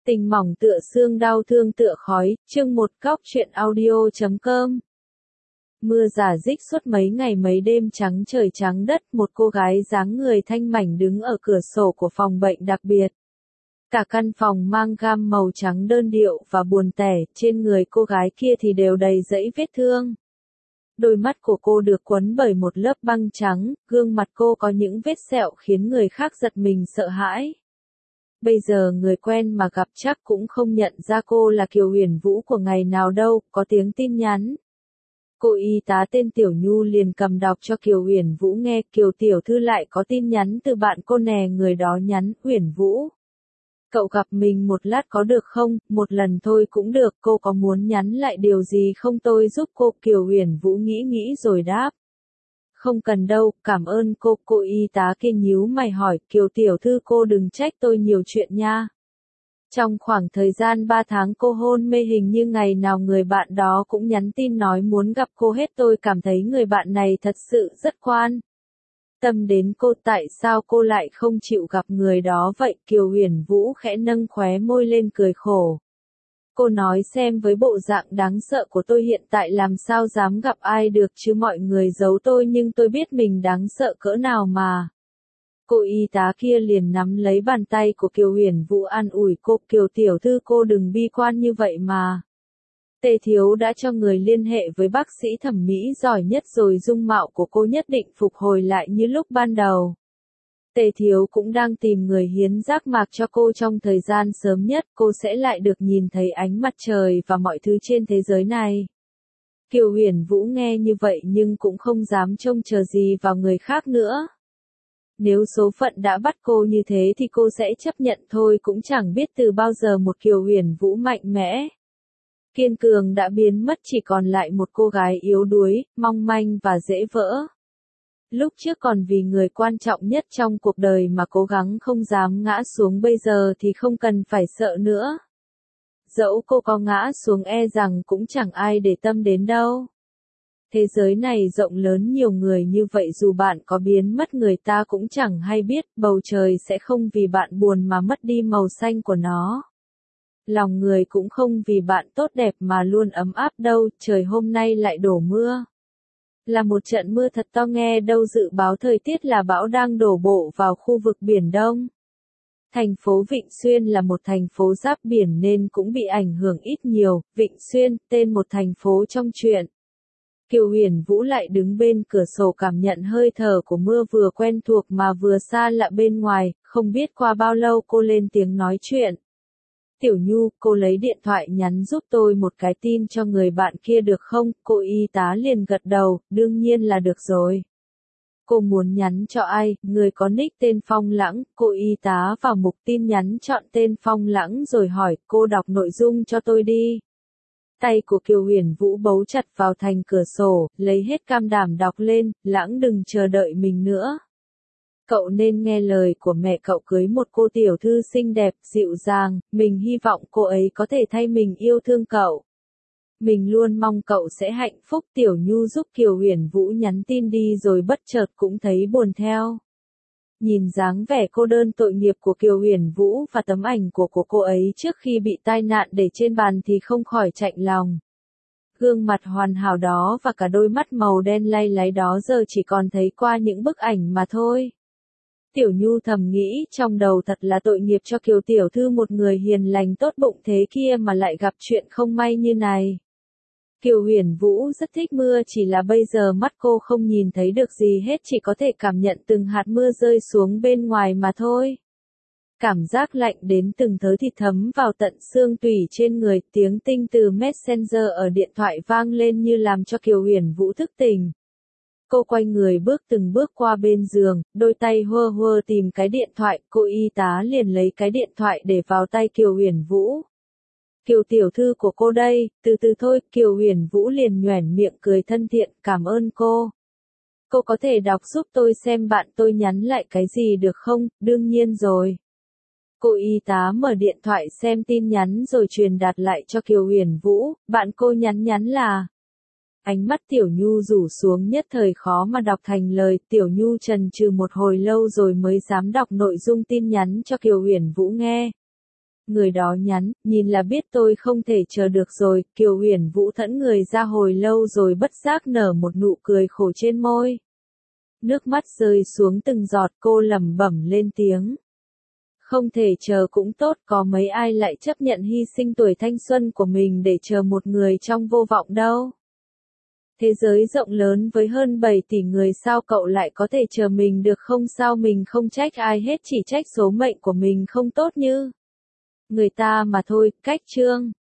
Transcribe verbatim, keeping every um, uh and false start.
Tình mỏng tựa xương đau thương tựa khói, chương một góc truyện audio chấm com. Mưa rả rích suốt mấy ngày mấy đêm trắng trời trắng đất, một cô gái dáng người thanh mảnh đứng ở cửa sổ của phòng bệnh đặc biệt. Cả căn phòng mang gam màu trắng đơn điệu và buồn tẻ, trên người cô gái kia thì đều đầy dẫy vết thương. Đôi mắt của cô được quấn bởi một lớp băng trắng, gương mặt cô có những vết sẹo khiến người khác giật mình sợ hãi. Bây giờ người quen mà gặp chắc cũng không nhận ra cô là Kiều Huyền Vũ của ngày nào đâu, có tiếng tin nhắn. Cô y tá tên Tiểu Nhu liền cầm đọc cho Kiều Huyền Vũ nghe, Kiều tiểu thư lại có tin nhắn từ bạn cô nè, người đó nhắn, Huyền Vũ. Cậu gặp mình một lát có được không, một lần thôi cũng được, cô có muốn nhắn lại điều gì không tôi giúp cô, Kiều Huyền Vũ nghĩ nghĩ rồi đáp. Không cần đâu, cảm ơn cô, cô y tá kia nhíu mày hỏi, Kiều tiểu thư cô đừng trách tôi nhiều chuyện nha. Trong khoảng thời gian ba tháng cô hôn mê hình như ngày nào người bạn đó cũng nhắn tin nói muốn gặp cô hết, tôi cảm thấy người bạn này thật sự rất quan tâm đến cô, tại sao cô lại không chịu gặp người đó vậy? Kiều Huyền Vũ khẽ nâng khóe môi lên cười khổ. Cô nói xem với bộ dạng đáng sợ của tôi hiện tại làm sao dám gặp ai được chứ, mọi người giấu tôi nhưng tôi biết mình đáng sợ cỡ nào mà. Cô y tá kia liền nắm lấy bàn tay của Kiều Huyền Vũ an ủi cô, Kiều tiểu thư cô đừng bi quan như vậy mà. Tề Thiếu đã cho người liên hệ với bác sĩ thẩm mỹ giỏi nhất rồi, dung mạo của cô nhất định phục hồi lại như lúc ban đầu. Tề Thiếu cũng đang tìm người hiến giác mạc cho cô, trong thời gian sớm nhất cô sẽ lại được nhìn thấy ánh mặt trời và mọi thứ trên thế giới này. Kiều Huyền Vũ nghe như vậy nhưng cũng không dám trông chờ gì vào người khác nữa. Nếu số phận đã bắt cô như thế thì cô sẽ chấp nhận thôi, cũng chẳng biết từ bao giờ một Kiều Huyền Vũ mạnh mẽ, kiên cường đã biến mất, chỉ còn lại một cô gái yếu đuối, mong manh và dễ vỡ. Lúc trước còn vì người quan trọng nhất trong cuộc đời mà cố gắng không dám ngã xuống, bây giờ thì không cần phải sợ nữa. Dẫu cô có ngã xuống e rằng cũng chẳng ai để tâm đến đâu. Thế giới này rộng lớn nhiều người như vậy, dù bạn có biến mất người ta cũng chẳng hay biết, bầu trời sẽ không vì bạn buồn mà mất đi màu xanh của nó. Lòng người cũng không vì bạn tốt đẹp mà luôn ấm áp đâu, trời hôm nay lại đổ mưa. Là một trận mưa thật to, nghe đâu dự báo thời tiết là bão đang đổ bộ vào khu vực Biển Đông. Thành phố Vịnh Xuyên là một thành phố giáp biển nên cũng bị ảnh hưởng ít nhiều. Vịnh Xuyên, tên một thành phố trong truyện. Kiều Huyền Vũ lại đứng bên cửa sổ cảm nhận hơi thở của mưa, vừa quen thuộc mà vừa xa lạ bên ngoài, không biết qua bao lâu cô lên tiếng nói chuyện. Tiểu Nhu, cô lấy điện thoại nhắn giúp tôi một cái tin cho người bạn kia được không? Cô y tá liền gật đầu, đương nhiên là được rồi. Cô muốn nhắn cho ai? Người có nick tên Phong Lãng. Cô y tá vào mục tin nhắn chọn tên Phong Lãng rồi hỏi, cô đọc nội dung cho tôi đi. Tay của Kiều Huyền Vũ bấu chặt vào thành cửa sổ, lấy hết can đảm đọc lên, Lãng đừng chờ đợi mình nữa. Cậu nên nghe lời của mẹ cậu, cưới một cô tiểu thư xinh đẹp, dịu dàng, mình hy vọng cô ấy có thể thay mình yêu thương cậu. Mình luôn mong cậu sẽ hạnh phúc. Tiểu Nhu giúp Kiều Huyền Vũ nhắn tin đi rồi bất chợt cũng thấy buồn theo. Nhìn dáng vẻ cô đơn tội nghiệp của Kiều Huyền Vũ và tấm ảnh của, của cô ấy trước khi bị tai nạn để trên bàn thì không khỏi chạnh lòng. Gương mặt hoàn hảo đó và cả đôi mắt màu đen lay láy đó giờ chỉ còn thấy qua những bức ảnh mà thôi. Tiểu Nhu thầm nghĩ trong đầu, thật là tội nghiệp cho Kiều tiểu thư, một người hiền lành tốt bụng thế kia mà lại gặp chuyện không may như này. Kiều Huyền Vũ rất thích mưa, chỉ là bây giờ mắt cô không nhìn thấy được gì hết, chỉ có thể cảm nhận từng hạt mưa rơi xuống bên ngoài mà thôi. Cảm giác lạnh đến từng thớ thịt thấm vào tận xương tủy trên người, tiếng tinh từ Messenger ở điện thoại vang lên như làm cho Kiều Huyền Vũ thức tỉnh. Cô quay người bước từng bước qua bên giường, đôi tay hơ hơ tìm cái điện thoại, cô y tá liền lấy cái điện thoại để vào tay Kiều Huyền Vũ. Kiều tiểu thư của cô đây, từ từ thôi. Kiều Huyền Vũ liền nhoẻn miệng cười thân thiện, cảm ơn cô. Cô có thể đọc giúp tôi xem bạn tôi nhắn lại cái gì được không? Đương nhiên rồi. Cô y tá mở điện thoại xem tin nhắn rồi truyền đạt lại cho Kiều Huyền Vũ, bạn cô nhắn nhắn là. Ánh mắt Tiểu Nhu rủ xuống, nhất thời khó mà đọc thành lời. Tiểu Nhu chần chừ một hồi lâu rồi mới dám đọc nội dung tin nhắn cho Kiều Huyền Vũ nghe. Người đó nhắn, nhìn là biết tôi không thể chờ được rồi, Kiều Uyển Vũ thẫn người ra hồi lâu rồi bất giác nở một nụ cười khổ trên môi. Nước mắt rơi xuống từng giọt, cô lẩm bẩm lên tiếng. Không thể chờ cũng tốt, có mấy ai lại chấp nhận hy sinh tuổi thanh xuân của mình để chờ một người trong vô vọng đâu. Thế giới rộng lớn với hơn bảy tỷ người, sao cậu lại có thể chờ mình được không? Sao mình không trách ai hết, chỉ trách số mệnh của mình không tốt như người ta mà thôi. Cách chương